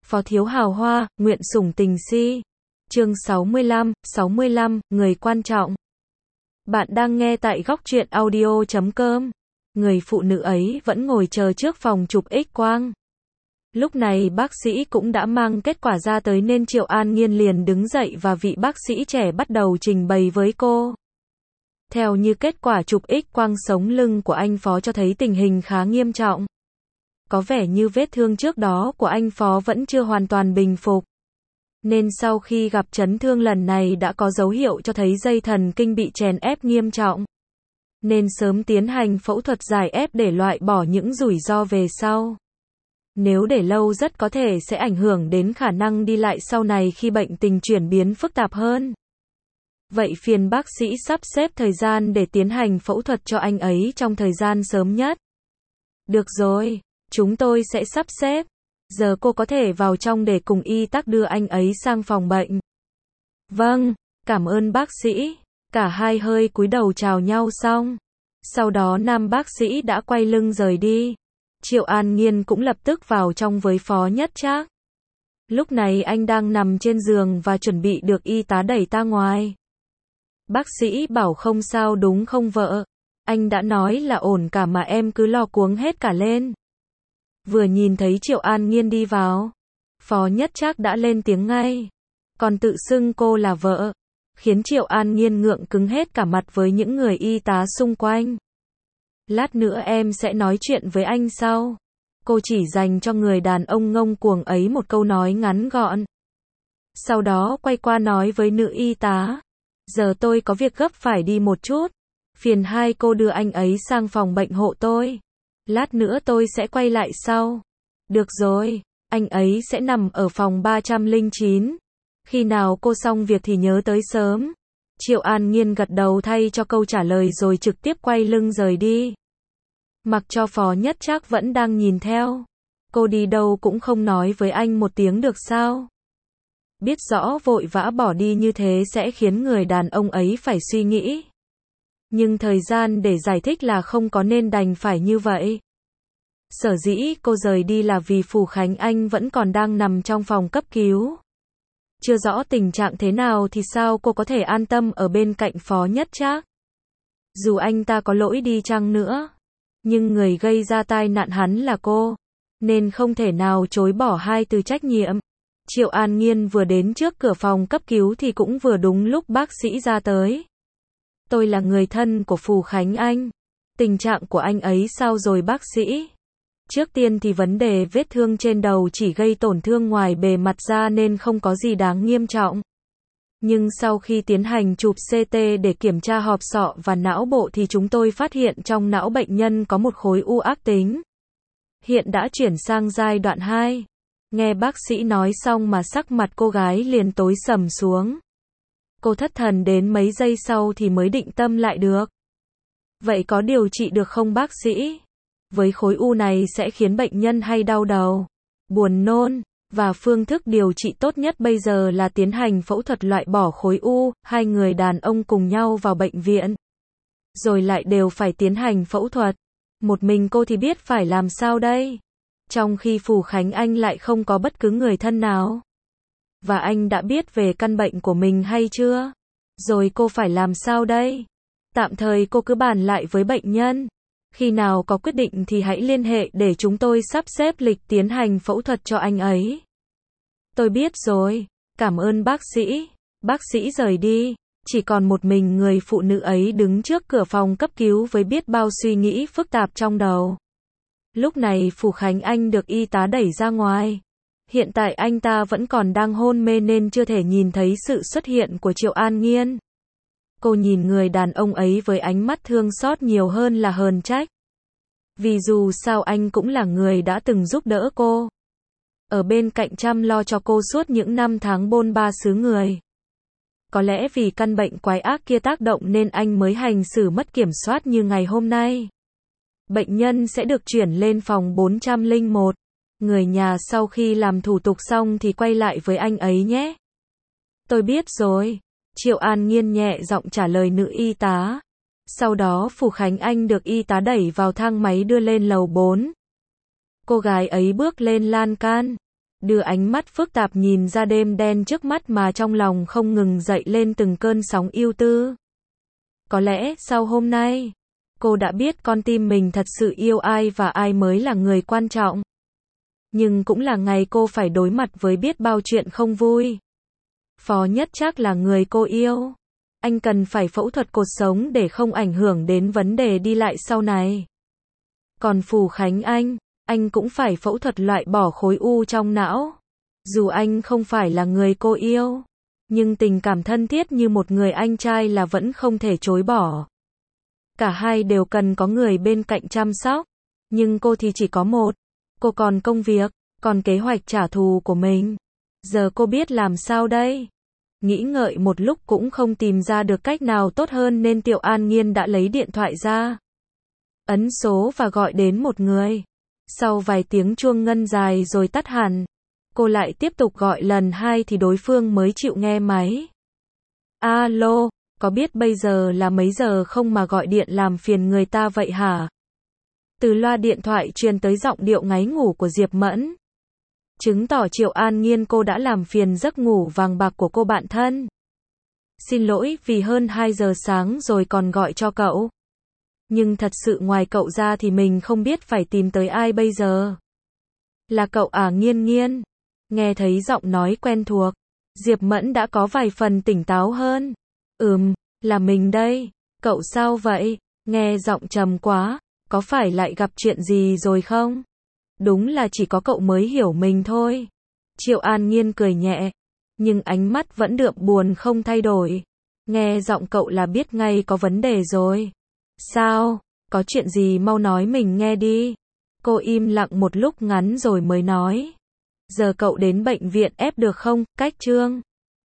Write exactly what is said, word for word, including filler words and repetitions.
Phó thiếu hào hoa, nguyện sủng tình si. Chương sáu mươi lăm, sáu mươi lăm, người quan trọng. Bạn đang nghe tại góc truyện audio chấm com. Người phụ nữ ấy vẫn ngồi chờ trước phòng chụp X-quang. Lúc này bác sĩ cũng đã mang kết quả ra tới nên Triệu An Nhiên liền đứng dậy và vị bác sĩ trẻ bắt đầu trình bày với cô. Theo như kết quả chụp X-quang sống lưng của anh Phó cho thấy tình hình khá nghiêm trọng. Có vẻ như vết thương trước đó của anh Phó vẫn chưa hoàn toàn bình phục. Nên sau khi gặp chấn thương lần này đã có dấu hiệu cho thấy dây thần kinh bị chèn ép nghiêm trọng. Nên sớm tiến hành phẫu thuật giải ép để loại bỏ những rủi ro về sau. Nếu để lâu rất có thể sẽ ảnh hưởng đến khả năng đi lại sau này khi bệnh tình chuyển biến phức tạp hơn. Vậy phiền bác sĩ sắp xếp thời gian để tiến hành phẫu thuật cho anh ấy trong thời gian sớm nhất. Được rồi, chúng tôi sẽ sắp xếp. Giờ cô có thể vào trong để cùng y tá đưa anh ấy sang phòng bệnh. Vâng, cảm ơn bác sĩ. Cả hai hơi cúi đầu chào nhau xong. Sau đó nam bác sĩ đã quay lưng rời đi. Triệu An Nhiên cũng lập tức vào trong với Phó Nhất Trác. Lúc này anh đang nằm trên giường và chuẩn bị được y tá đẩy ra ngoài. Bác sĩ bảo không sao đúng không vợ? Anh đã nói là ổn cả mà em cứ lo cuống hết cả lên. Vừa nhìn thấy Triệu An Nhiên đi vào, Phó Nhất Trác đã lên tiếng ngay. Còn tự xưng cô là vợ, khiến Triệu An Nhiên ngượng cứng hết cả mặt với những người y tá xung quanh. Lát nữa em sẽ nói chuyện với anh sau. Cô chỉ dành cho người đàn ông ngông cuồng ấy một câu nói ngắn gọn. Sau đó quay qua nói với nữ y tá. Giờ tôi có việc gấp phải đi một chút. Phiền hai cô đưa anh ấy sang phòng bệnh hộ tôi. Lát nữa tôi sẽ quay lại sau. Được rồi, anh ấy sẽ nằm ở phòng ba trăm lẻ chín. Khi nào cô xong việc thì nhớ tới sớm. Triệu An Nhiên gật đầu thay cho câu trả lời rồi trực tiếp quay lưng rời đi. Mặc cho Phó Nhất Trác vẫn đang nhìn theo. Cô đi đâu cũng không nói với anh một tiếng được sao? Biết rõ vội vã bỏ đi như thế sẽ khiến người đàn ông ấy phải suy nghĩ. Nhưng thời gian để giải thích là không có nên đành phải như vậy. Sở dĩ cô rời đi là vì Phù Khánh Anh vẫn còn đang nằm trong phòng cấp cứu. Chưa rõ tình trạng thế nào thì sao cô có thể an tâm ở bên cạnh Phó Nhất Trác. Dù anh ta có lỗi đi chăng nữa, nhưng người gây ra tai nạn hắn là cô, nên không thể nào chối bỏ hai từ trách nhiệm. Triệu An Nhiên vừa đến trước cửa phòng cấp cứu thì cũng vừa đúng lúc bác sĩ ra tới. Tôi là người thân của Phù Khánh Anh. Tình trạng của anh ấy sao rồi bác sĩ? Trước tiên thì vấn đề vết thương trên đầu chỉ gây tổn thương ngoài bề mặt ra nên không có gì đáng nghiêm trọng. Nhưng sau khi tiến hành chụp xê tê để kiểm tra hộp sọ và não bộ thì chúng tôi phát hiện trong não bệnh nhân có một khối u ác tính. Hiện đã chuyển sang giai đoạn hai. Nghe bác sĩ nói xong mà sắc mặt cô gái liền tối sầm xuống. Cô thất thần đến mấy giây sau thì mới định tâm lại được. Vậy có điều trị được không bác sĩ? Với khối u này sẽ khiến bệnh nhân hay đau đầu, buồn nôn, và phương thức điều trị tốt nhất bây giờ là tiến hành phẫu thuật loại bỏ khối u. Hai người đàn ông cùng nhau vào bệnh viện, rồi lại đều phải tiến hành phẫu thuật. Một mình cô thì biết phải làm sao đây? Trong khi Phù Khánh Anh lại không có bất cứ người thân nào. Và anh đã biết về căn bệnh của mình hay chưa? Rồi cô phải làm sao đây? Tạm thời cô cứ bàn lại với bệnh nhân. Khi nào có quyết định thì hãy liên hệ để chúng tôi sắp xếp lịch tiến hành phẫu thuật cho anh ấy. Tôi biết rồi, cảm ơn bác sĩ. Bác sĩ rời đi, chỉ còn một mình người phụ nữ ấy đứng trước cửa phòng cấp cứu với biết bao suy nghĩ phức tạp trong đầu. Lúc này Phù Khánh Anh được y tá đẩy ra ngoài. Hiện tại anh ta vẫn còn đang hôn mê nên chưa thể nhìn thấy sự xuất hiện của Triệu An Nhiên. Cô nhìn người đàn ông ấy với ánh mắt thương xót nhiều hơn là hờn trách. Vì dù sao anh cũng là người đã từng giúp đỡ cô. Ở bên cạnh chăm lo cho cô suốt những năm tháng bôn ba xứ người. Có lẽ vì căn bệnh quái ác kia tác động nên anh mới hành xử mất kiểm soát như ngày hôm nay. Bệnh nhân sẽ được chuyển lên phòng bốn trăm lẻ một. Người nhà sau khi làm thủ tục xong thì quay lại với anh ấy nhé. Tôi biết rồi. Triệu An Nhiên nhẹ giọng trả lời nữ y tá. Sau đó Phù Khánh Anh được y tá đẩy vào thang máy đưa lên lầu bốn. Cô gái ấy bước lên lan can. Đưa ánh mắt phức tạp nhìn ra đêm đen trước mắt mà trong lòng không ngừng dậy lên từng cơn sóng ưu tư. Có lẽ sau hôm nay, cô đã biết con tim mình thật sự yêu ai và ai mới là người quan trọng. Nhưng cũng là ngày cô phải đối mặt với biết bao chuyện không vui. Phó Nhất Trác là người cô yêu. Anh cần phải phẫu thuật cột sống để không ảnh hưởng đến vấn đề đi lại sau này. Còn Phù Khánh Anh, anh cũng phải phẫu thuật loại bỏ khối u trong não. Dù anh không phải là người cô yêu, nhưng tình cảm thân thiết như một người anh trai là vẫn không thể chối bỏ. Cả hai đều cần có người bên cạnh chăm sóc, nhưng cô thì chỉ có một. Cô còn công việc, còn kế hoạch trả thù của mình. Giờ cô biết làm sao đây? Nghĩ ngợi một lúc cũng không tìm ra được cách nào tốt hơn nên Tiểu An Nhiên đã lấy điện thoại ra. Ấn số và gọi đến một người. Sau vài tiếng chuông ngân dài rồi tắt hẳn, cô lại tiếp tục gọi lần hai thì đối phương mới chịu nghe máy. Alo, có biết bây giờ là mấy giờ không mà gọi điện làm phiền người ta vậy hả? Từ loa điện thoại truyền tới giọng điệu ngáy ngủ của Diệp Mẫn. Chứng tỏ Triệu An Nhiên cô đã làm phiền giấc ngủ vàng bạc của cô bạn thân. Xin lỗi vì hơn hai giờ sáng rồi còn gọi cho cậu. Nhưng thật sự ngoài cậu ra thì mình không biết phải tìm tới ai bây giờ. Là cậu à Nhiên Nhiên? Nghe thấy giọng nói quen thuộc, Diệp Mẫn đã có vài phần tỉnh táo hơn. Ừm, là mình đây. Cậu sao vậy? Nghe giọng trầm quá, có phải lại gặp chuyện gì rồi không? Đúng là chỉ có cậu mới hiểu mình thôi. Triệu An Nhiên cười nhẹ, nhưng ánh mắt vẫn đượm buồn không thay đổi. Nghe giọng cậu là biết ngay có vấn đề rồi. Sao? Có chuyện gì mau nói mình nghe đi. Cô im lặng một lúc ngắn rồi mới nói. Giờ cậu đến bệnh viện ép được không? Cách Trương